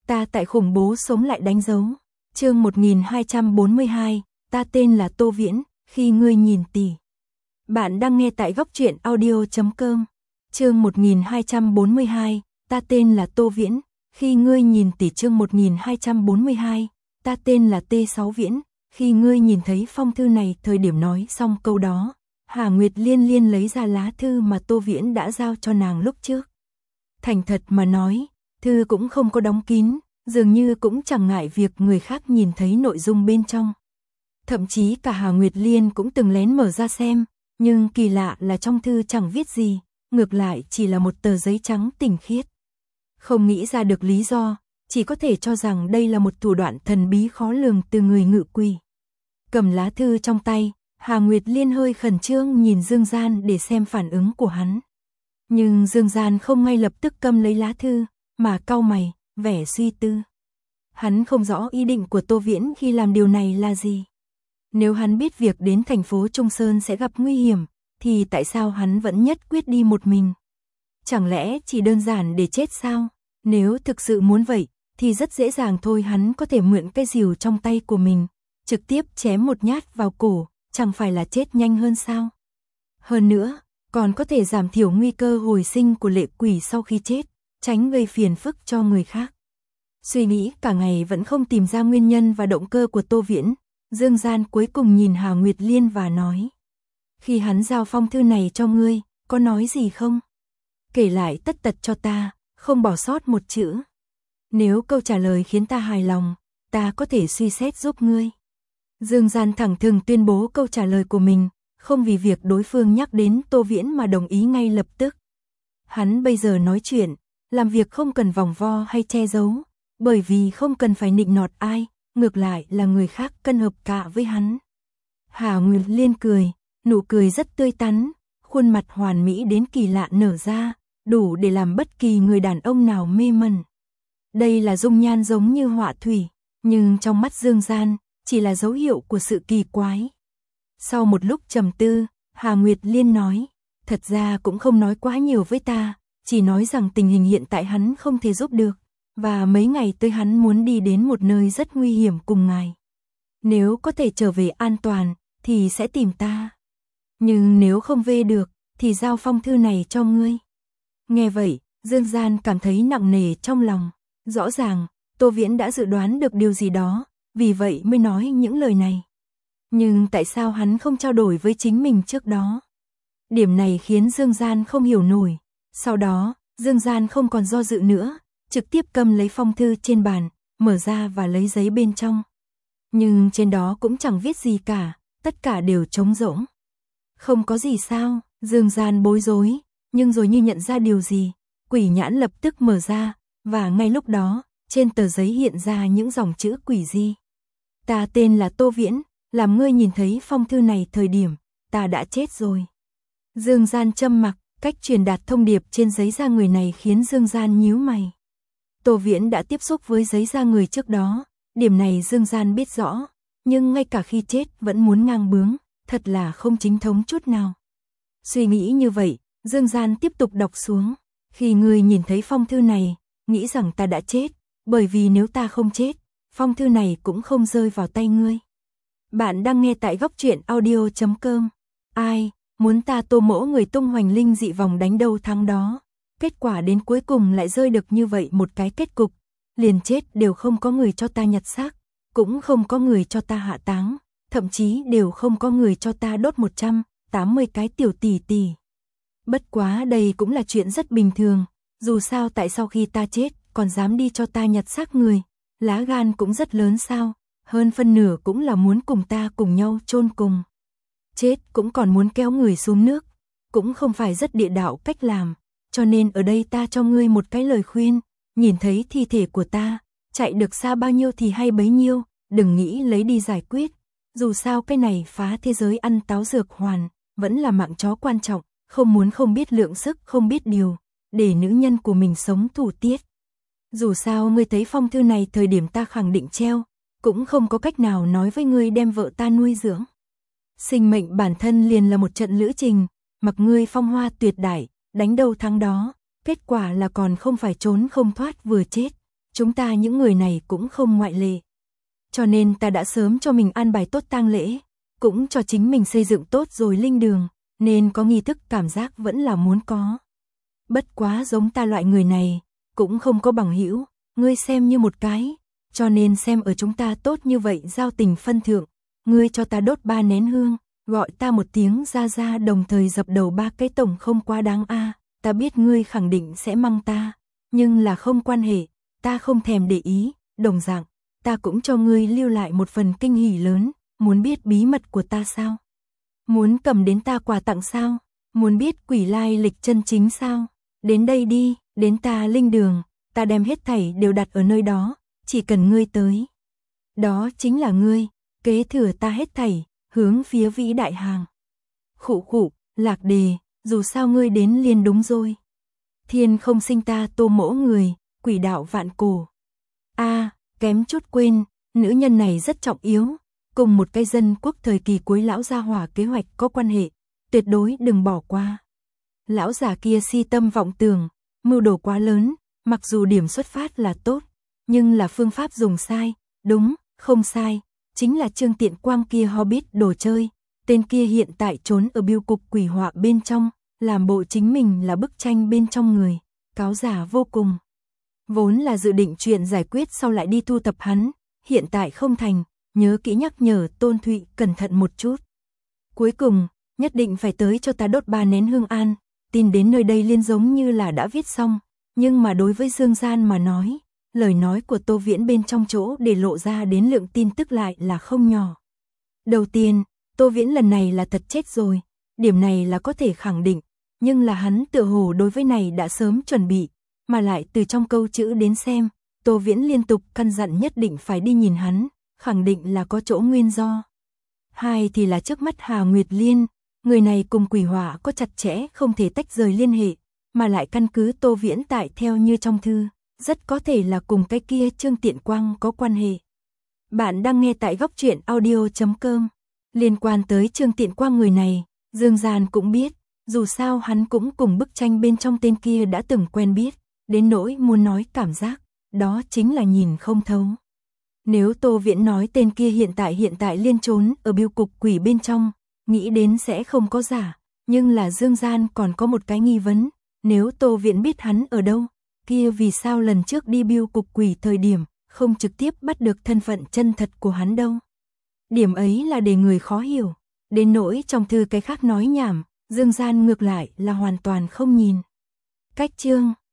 ta tại khủng bố sống lại đánh dấu. Chương 1242, ta tên là Tô Viễn, khi ngươi nhìn tỷ. Bạn đang nghe tại góc truyện audio.com. Chương 1242, ta tên là Tô Viễn, khi ngươi nhìn tỷ. Chương 1242, ta tên là T6 Viễn, khi ngươi nhìn thấy phong thư này. Thời điểm nói xong câu đó, Hà Nguyệt Liên liên lấy ra lá thư mà Tô Viễn đã giao cho nàng lúc trước. Thành thật mà nói, thư cũng không có đóng kín, dường như cũng chẳng ngại việc người khác nhìn thấy nội dung bên trong. Thậm chí cả Hà Nguyệt Liên cũng từng lén mở ra xem, nhưng kỳ lạ là trong thư chẳng viết gì, ngược lại chỉ là một tờ giấy trắng tinh khiết. Không nghĩ ra được lý do, chỉ có thể cho rằng đây là một thủ đoạn thần bí khó lường từ người ngự quỷ. Cầm lá thư trong tay, Hà Nguyệt Liên hơi khẩn trương nhìn Dương Gian để xem phản ứng của hắn. Nhưng Dương Gian không ngay lập tức cầm lấy lá thư, mà cau mày, vẻ suy tư. Hắn không rõ ý định của Tô Viễn khi làm điều này là gì. Nếu hắn biết việc đến thành phố Trung Sơn sẽ gặp nguy hiểm, thì tại sao hắn vẫn nhất quyết đi một mình? Chẳng lẽ chỉ đơn giản để chết sao? Nếu thực sự muốn vậy, thì rất dễ dàng thôi, hắn có thể mượn cái rìu trong tay của mình, trực tiếp chém một nhát vào cổ, chẳng phải là chết nhanh hơn sao? Hơn nữa, còn có thể giảm thiểu nguy cơ hồi sinh của lệ quỷ sau khi chết, tránh gây phiền phức cho người khác. Suy nghĩ cả ngày vẫn không tìm ra nguyên nhân và động cơ của Tô Viễn, Dương Gian cuối cùng nhìn Hà Nguyệt Liên và nói: khi hắn giao phong thư này cho ngươi, có nói gì không? Kể lại tất tật cho ta, không bỏ sót một chữ. Nếu câu trả lời khiến ta hài lòng, ta có thể suy xét giúp ngươi. Dương Gian thẳng thừng tuyên bố câu trả lời của mình, không vì việc đối phương nhắc đến Tô Viễn mà đồng ý ngay lập tức. Hắn bây giờ nói chuyện, làm việc không cần vòng vo hay che giấu, bởi vì không cần phải nịnh nọt ai, ngược lại là người khác cần hợp cả với hắn. Hà Nguyệt Liên cười, nụ cười rất tươi tắn, khuôn mặt hoàn mỹ đến kỳ lạ nở ra, đủ để làm bất kỳ người đàn ông nào mê mẩn. Đây là dung nhan giống như họa thủy, nhưng trong mắt Dương Gian, chỉ là dấu hiệu của sự kỳ quái. Sau một lúc trầm tư, Hà Nguyệt Liên nói: thật ra cũng không nói quá nhiều với ta, chỉ nói rằng tình hình hiện tại hắn không thể giúp được, và mấy ngày tới hắn muốn đi đến một nơi rất nguy hiểm cùng ngài. Nếu có thể trở về an toàn, thì sẽ tìm ta. Nhưng nếu không về được, thì giao phong thư này cho ngươi. Nghe vậy, Dương Gian cảm thấy nặng nề trong lòng. Rõ ràng, Tô Viễn đã dự đoán được điều gì đó, vì vậy mới nói những lời này. Nhưng tại sao hắn không trao đổi với chính mình trước đó? Điểm này khiến Dương Gian không hiểu nổi. Sau đó, Dương Gian không còn do dự nữa, trực tiếp cầm lấy phong thư trên bàn, mở ra và lấy giấy bên trong. Nhưng trên đó cũng chẳng viết gì cả, tất cả đều trống rỗng. Không có gì sao? Dương Gian bối rối, nhưng rồi như nhận ra điều gì, quỷ nhãn lập tức mở ra, và ngay lúc đó, trên tờ giấy hiện ra những dòng chữ quỷ dị. Ta tên là Tô Viễn, làm ngươi nhìn thấy phong thư này thời điểm, ta đã chết rồi. Dương Gian trầm mặc, cách truyền đạt thông điệp trên giấy da người này khiến Dương Gian nhíu mày. Tô Viễn đã tiếp xúc với giấy da người trước đó, điểm này Dương Gian biết rõ, nhưng ngay cả khi chết vẫn muốn ngang bướng, thật là không chính thống chút nào. Suy nghĩ như vậy, Dương Gian tiếp tục đọc xuống: khi ngươi nhìn thấy phong thư này, nghĩ rằng ta đã chết, bởi vì nếu ta không chết, phong thư này cũng không rơi vào tay ngươi. Bạn đang nghe tại góc truyện audio.com. Ai muốn ta tô mỗ người tung hoành linh dị vòng đánh đâu thắng đó. Kết quả đến cuối cùng lại rơi được như vậy một cái kết cục. Liền chết đều không có người cho ta nhặt xác, cũng không có người cho ta hạ táng, thậm chí đều không có người cho ta đốt 180 cái tiểu tỷ tỷ. Bất quá đây cũng là chuyện rất bình thường, dù sao tại sau khi ta chết còn dám đi cho ta nhặt xác người, lá gan cũng rất lớn sao, hơn phân nửa cũng là muốn cùng ta cùng nhau chôn cùng. Chết cũng còn muốn kéo người xuống nước, cũng không phải rất địa đạo cách làm, cho nên ở đây ta cho ngươi một cái lời khuyên, nhìn thấy thi thể của ta, chạy được xa bao nhiêu thì hay bấy nhiêu, đừng nghĩ lấy đi giải quyết, dù sao cái này phá thế giới ăn táo dược hoàn, vẫn là mạng chó quan trọng, không muốn không biết lượng sức không biết điều, để nữ nhân của mình sống thủ tiết. Dù sao ngươi thấy phong thư này thời điểm ta khẳng định treo, cũng không có cách nào nói với ngươi đem vợ ta nuôi dưỡng. Sinh mệnh bản thân liền là một trận lữ trình, mặc ngươi phong hoa tuyệt đại, đánh đâu thắng đó, kết quả là còn không phải trốn không thoát vừa chết, chúng ta những người này cũng không ngoại lệ. Cho nên ta đã sớm cho mình an bài tốt tang lễ, cũng cho chính mình xây dựng tốt rồi linh đường, nên có nghi thức cảm giác vẫn là muốn có. Bất quá giống ta loại người này, cũng không có bằng hữu, ngươi xem như một cái, cho nên xem ở chúng ta tốt như vậy giao tình phân thượng, ngươi cho ta đốt 3 nén hương, gọi ta một tiếng ra ra đồng thời dập đầu 3 cái tổng không quá đáng a. Ta biết ngươi khẳng định sẽ mắng ta, nhưng là không quan hệ, ta không thèm để ý, đồng dạng, ta cũng cho ngươi lưu lại một phần kinh hỉ lớn, muốn biết bí mật của ta sao? Muốn cầm đến ta quà tặng sao? Muốn biết quỷ lai lịch chân chính sao? Đến đây đi, đến ta linh đường, ta đem hết thảy đều đặt ở nơi đó, chỉ cần ngươi tới. Đó chính là ngươi, kế thừa ta hết thảy, hướng phía vĩ đại hàng. Khụ khụ, Lạc Đề, dù sao ngươi đến liền đúng rồi. Thiên không sinh ta tô mỗ người, quỷ đạo vạn cổ. Kém chút quên, nữ nhân này rất trọng yếu, cùng một cái dân quốc thời kỳ cuối lão gia hỏa kế hoạch có quan hệ, tuyệt đối đừng bỏ qua. Lão già kia si tâm vọng tưởng, mưu đồ quá lớn, mặc dù điểm xuất phát là tốt, nhưng là phương pháp dùng sai, đúng, không sai, chính là Trương Tiện Quang kia Hobbit đồ chơi, tên kia hiện tại trốn ở biêu cục quỷ họa bên trong, làm bộ chính mình là bức tranh bên trong người, cáo giả vô cùng. Vốn là dự định chuyện giải quyết sau lại đi thu thập hắn, hiện tại không thành, nhớ kỹ nhắc nhở Tôn Thụy cẩn thận một chút. Cuối cùng, nhất định phải tới cho ta đốt 3 nén hương an, tin đến nơi đây liên giống như là đã viết xong, nhưng mà đối với Dương Gian mà nói, lời nói của Tô Viễn bên trong chỗ để lộ ra đến lượng tin tức lại là không nhỏ. Đầu tiên, Tô Viễn lần này là thật chết rồi, điểm này là có thể khẳng định, nhưng là hắn tựa hồ đối với này đã sớm chuẩn bị, mà lại từ trong câu chữ đến xem, Tô Viễn liên tục căn dặn nhất định phải đi nhìn hắn, khẳng định là có chỗ nguyên do. Hai thì là trước mắt Hà Nguyệt Liên, người này cùng quỷ hỏa có chặt chẽ không thể tách rời liên hệ, mà lại căn cứ Tô Viễn tại theo như trong thư, rất có thể là cùng cái kia Trương Tiện Quang có quan hệ. Bạn đang nghe tại Góc Truyện Audio.com. Liên quan tới Trương Tiện Quang người này, Dương Gian cũng biết, dù sao hắn cũng cùng bức tranh bên trong tên kia đã từng quen biết, đến nỗi muốn nói cảm giác, đó chính là nhìn không thấu. Nếu Tô Viễn nói tên kia hiện tại liên trốn ở biêu cục quỷ bên trong, nghĩ đến sẽ không có giả, nhưng là Dương Gian còn có một cái nghi vấn, nếu Tô Viễn biết hắn ở đâu, kia vì sao lần trước đi biêu cục quỷ thời điểm, không trực tiếp bắt được thân phận chân thật của hắn đâu. Điểm ấy là để người khó hiểu, đến nỗi trong thư cái khác nói nhảm, Dương Gian ngược lại là hoàn toàn không nhìn. Cách chương